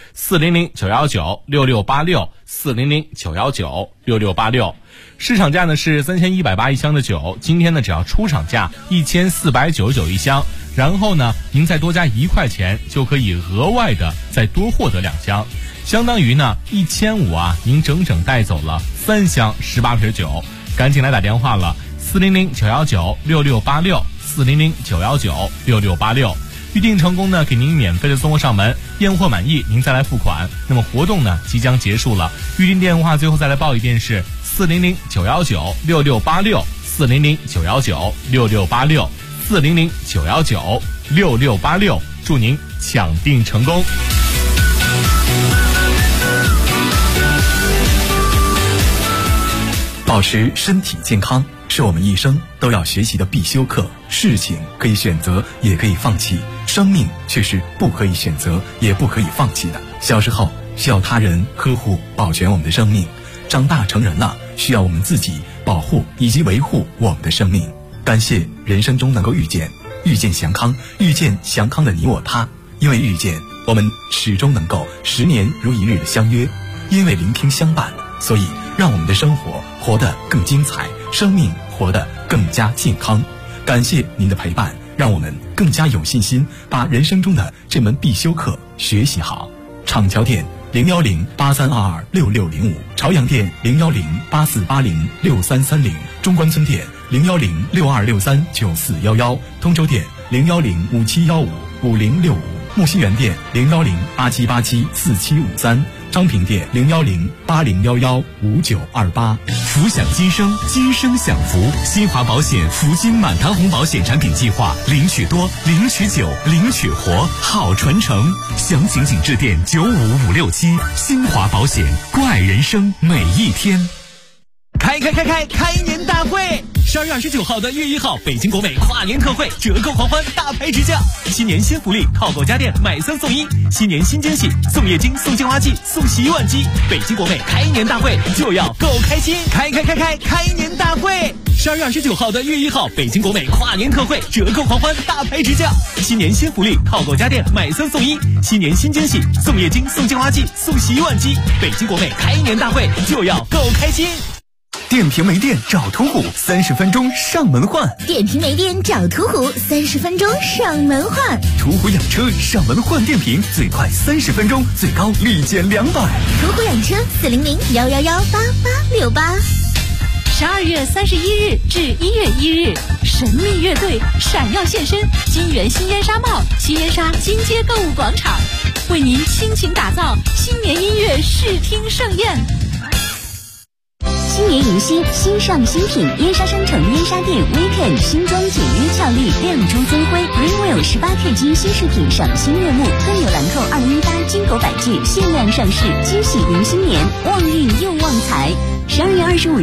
400-919-6686，400-919-6686。市场价呢是3180一箱的酒，今天呢只要出厂价1499一箱，然后呢您再多加1块钱就可以额外的再多获得2箱，相当于呢1500啊，您整整带走了3箱18瓶酒，赶紧来打电话了，400-919-6686，400-919-6686，预定成功呢，给您免费的送货上门，验货满意您再来付款。那么活动呢即将结束了，预定电话最后再来报一遍是400-919-6686，400-919-6686，400-919-6686，祝您抢订成功。 保持身体健康是我们一生都要学习的必修课。事情可以选择，也可以放弃，生命却是不可以选择，也不可以放弃的。小时候需要他人呵护保全我们的生命，长大成人了需要我们自己保护以及维护我们的生命。感谢人生中能够遇见祥康，遇见祥康的你我他。因为遇见，我们始终能够10年如一日的相约；因为聆听相伴，所以让我们的生活活得更精彩，生命活得更加健康。感谢您的陪伴，让我们更加有信心把人生中的这门必修课学习好。厂桥店010-8322-6605，朝阳店010-8480-6330，中关村店010-6263-9411，通州店010-5715-5065，木樨园店010-8787-4753，昌平店010-8011-5928。 福享今生，今生享福。新华保险福金满堂红保险产品计划，领取多，领取久，领取活，好传承。详情请致电95567。新华保险，关爱人生每一天。开年大会！12月29号的1月1号，北京国美跨年特惠，折扣狂欢，大牌直降。新年新福利，淘购家电买3送1，新年新惊喜，送液晶，送净化器，送洗碗机。北京国美开年大会就要够开心！开年大会！12月29号的1月1号，北京国美跨年特惠，折扣狂欢，大牌直降。新年新福利，淘购家电买3送1，新年新惊喜，送液晶，送净化器，送洗碗机。北京国美开年大会就要够开心！电瓶没电找途虎，30分钟上门换。 电瓶没电找途虎，30分钟上门换。 途虎养车上门换电瓶，最快30分钟，最高立减200。 途虎养车400-111-8868。 12月31日至1月1日，神秘乐队闪耀现身金源新烟沙帽新烟沙金街购物广场，为您倾情打造新年音乐视听盛宴。 新年迎新，新上新品，燕莎商城燕莎店 Weekend 新装简约俏丽，亮珠增辉 Greenwell 18K 金新饰品赏心悦目，更有兰蔻2018金狗百句限量上市，惊喜迎新年，旺运又旺财。12月25日